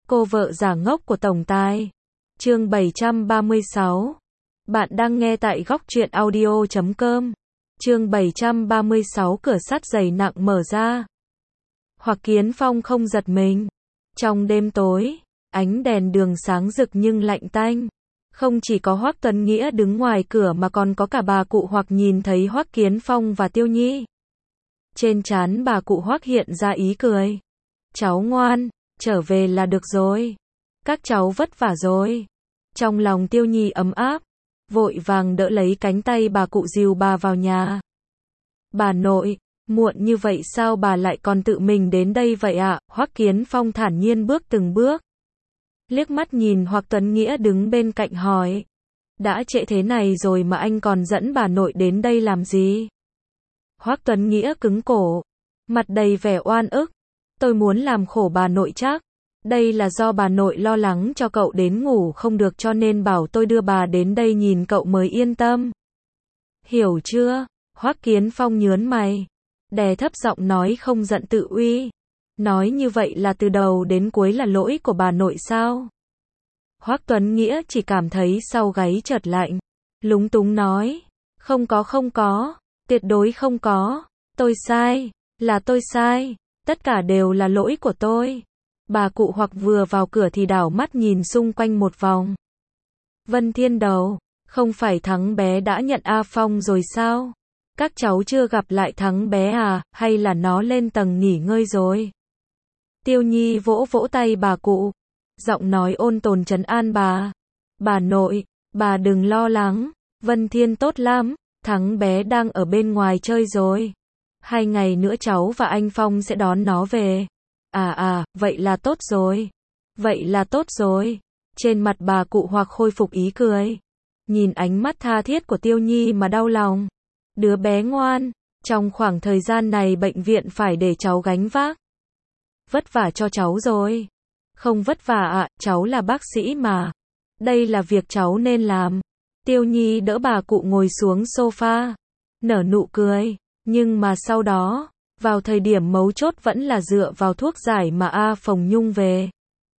Cô vợ giả ngốc của tổng tài. Chương 736. Bạn đang nghe tại góc truyện audio.com. Chương 736 cửa sắt dày nặng mở ra. Hoặc Kiến Phong không giật mình. Trong đêm tối, ánh đèn đường sáng rực nhưng lạnh tanh. Không chỉ có Hoắc Tuấn Nghĩa đứng ngoài cửa mà còn có cả bà cụ Hoắc nhìn thấy Hoắc Kiến Phong và Tiêu Nhi. Trên trán bà cụ Hoắc hiện ra ý cười. Cháu ngoan, trở về là được rồi. Các cháu vất vả rồi. Trong lòng Tiêu Nhi ấm áp, vội vàng đỡ lấy cánh tay bà cụ dìu bà vào nhà. Bà nội, muộn như vậy sao bà lại còn tự mình đến đây vậy ạ? Hoắc Kiến Phong thản nhiên bước từng bước. Liếc mắt nhìn Hoắc Tuấn Nghĩa đứng bên cạnh hỏi. Đã trễ thế này rồi mà anh còn dẫn bà nội đến đây làm gì? Hoắc Tuấn Nghĩa cứng cổ, mặt đầy vẻ oan ức. Tôi muốn làm khổ bà nội chắc. Đây là do bà nội lo lắng cho cậu đến ngủ không được cho nên bảo tôi đưa bà đến đây nhìn cậu mới yên tâm. Hiểu chưa? Hoắc Kiến Phong nhớn mày, đè thấp giọng nói không giận tự uy. Nói như vậy là từ đầu đến cuối là lỗi của bà nội sao? Hoắc Tuấn Nghĩa chỉ cảm thấy sau gáy chợt lạnh, lúng túng nói, không có, tuyệt đối không có, tôi sai, là tôi sai, tất cả đều là lỗi của tôi. Bà cụ Hoắc vừa vào cửa thì đảo mắt nhìn xung quanh một vòng. Vân Thiên Đầu, không phải Thắng bé đã nhận A Phong rồi sao? Các cháu chưa gặp lại Thắng bé à, hay là nó lên tầng nghỉ ngơi rồi? Tiêu Nhi vỗ vỗ tay bà cụ, giọng nói ôn tồn trấn an bà. Bà nội, bà đừng lo lắng, Vân Thiên tốt lắm, Thắng bé đang ở bên ngoài chơi rồi. 2 ngày nữa cháu và anh Phong sẽ đón nó về. Vậy là tốt rồi. Vậy là tốt rồi. Trên mặt bà cụ Hoắc khôi phục ý cười. Nhìn ánh mắt tha thiết của Tiêu Nhi mà đau lòng. Đứa bé ngoan, trong khoảng thời gian này bệnh viện phải để cháu gánh vác. Vất vả cho cháu rồi. Không vất vả ạ, cháu là bác sĩ mà. Đây là việc cháu nên làm. Tiêu Nhi đỡ bà cụ ngồi xuống sofa, nở nụ cười. Nhưng mà sau đó, vào thời điểm mấu chốt vẫn là dựa vào thuốc giải mà A Phồng Nhung về.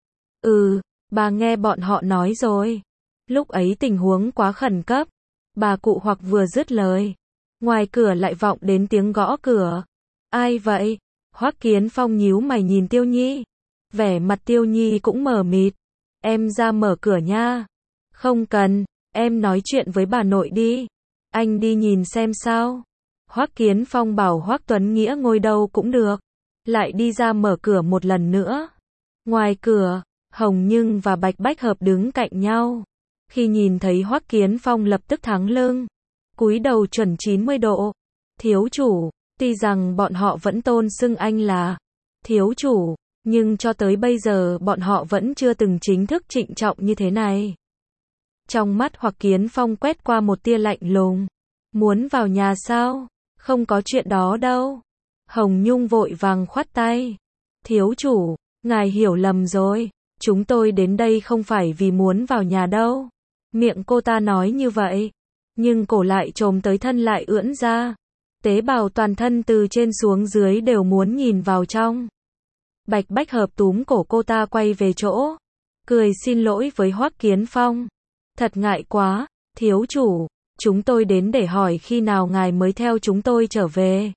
Bà nghe bọn họ nói rồi. Lúc ấy tình huống quá khẩn cấp. Bà cụ Hoắc vừa dứt lời, ngoài cửa lại vọng đến tiếng gõ cửa. Ai vậy? Hoắc Kiến Phong nhíu mày nhìn Tiêu Nhi. Vẻ mặt Tiêu Nhi cũng mờ mịt. Em ra mở cửa nha. Không cần, em nói chuyện với bà nội đi. Anh đi nhìn xem sao. Hoắc Kiến Phong bảo Hoắc Tuấn Nghĩa ngồi đâu cũng được. Lại đi ra mở cửa một lần nữa. Ngoài cửa, Hồng Nhưng và Bạch Bách Hợp đứng cạnh nhau. Khi nhìn thấy Hoắc Kiến Phong lập tức thẳng lưng, cúi đầu chuẩn 90 độ. Thiếu chủ, tuy rằng bọn họ vẫn tôn xưng anh là thiếu chủ, nhưng cho tới bây giờ bọn họ vẫn chưa từng chính thức trịnh trọng như thế này. Trong mắt Hoắc Kiến Phong quét qua một tia lạnh lùng. Muốn vào nhà sao? Không có chuyện đó đâu. Hồng Nhung vội vàng khoát tay. Thiếu chủ, ngài hiểu lầm rồi. Chúng tôi đến đây không phải vì muốn vào nhà đâu. Miệng cô ta nói như vậy, nhưng cổ lại trồm tới thân lại ưỡn ra. Tế bào toàn thân từ trên xuống dưới đều muốn nhìn vào trong. Bạch Bách Hợp túm cổ cô ta quay về chỗ, cười xin lỗi với Hoắc Kiến Phong. Thật ngại quá, thiếu chủ, chúng tôi đến để hỏi khi nào ngài mới theo chúng tôi trở về.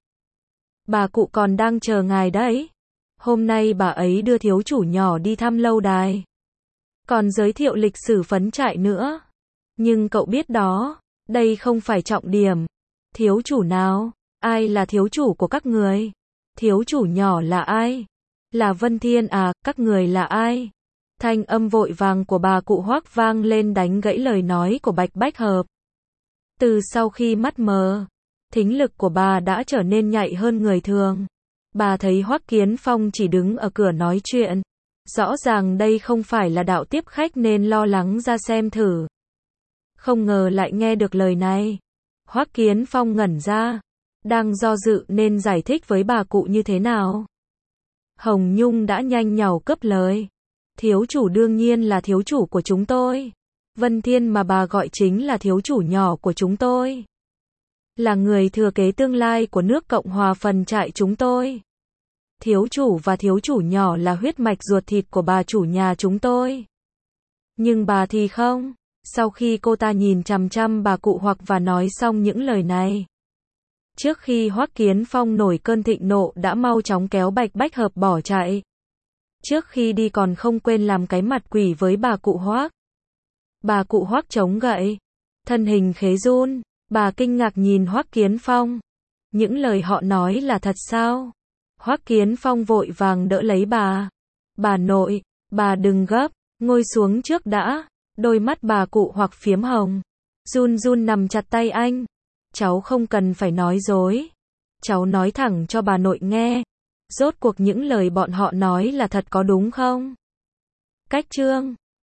Bà cụ còn đang chờ ngài đấy. Hôm nay bà ấy đưa thiếu chủ nhỏ đi thăm lâu đài. Còn giới thiệu lịch sử phấn trại nữa. Nhưng cậu biết đó, đây không phải trọng điểm. Thiếu chủ nào? Ai là thiếu chủ của các người? Thiếu chủ nhỏ là ai? Là Vân Thiên à, các người là ai? Thanh âm vội vàng của bà cụ Hoắc vang lên đánh gãy lời nói của Bạch Bách Hợp. Từ sau khi mắt mờ, thính lực của bà đã trở nên nhạy hơn người thường. Bà thấy Hoắc Kiến Phong chỉ đứng ở cửa nói chuyện. Rõ ràng đây không phải là đạo tiếp khách nên lo lắng ra xem thử. Không ngờ lại nghe được lời này. Hoắc Kiến Phong ngẩn ra, đang do dự nên giải thích với bà cụ như thế nào. Hồng Nhung đã nhanh nhảu cướp lời. Thiếu chủ đương nhiên là thiếu chủ của chúng tôi. Vân Thiên mà bà gọi chính là thiếu chủ nhỏ của chúng tôi. Là người thừa kế tương lai của nước Cộng hòa phần trại chúng tôi. thiếu chủ và thiếu chủ nhỏ là huyết mạch ruột thịt của bà chủ nhà chúng tôi. Nhưng bà thì không. Sau khi cô ta nhìn chằm chằm bà cụ Hoắc và nói xong những lời này, trước khi Hoắc Kiến Phong nổi cơn thịnh nộ đã mau chóng kéo Bạch Bách Hợp bỏ chạy. Trước khi đi còn không quên làm cái mặt quỷ với bà cụ Hoắc. Bà cụ Hoắc chống gậy, thân hình khẽ run, bà kinh ngạc nhìn Hoắc Kiến Phong. Những lời họ nói là thật sao? Hoắc Kiến Phong vội vàng đỡ lấy bà. Bà nội, bà đừng gấp, ngồi xuống trước đã. Đôi mắt bà cụ Hoắc phiếm hồng, run run nằm chặt tay anh. Cháu không cần phải nói dối. Cháu nói thẳng cho bà nội nghe. Rốt cuộc những lời bọn họ nói là thật có đúng không? Cách chương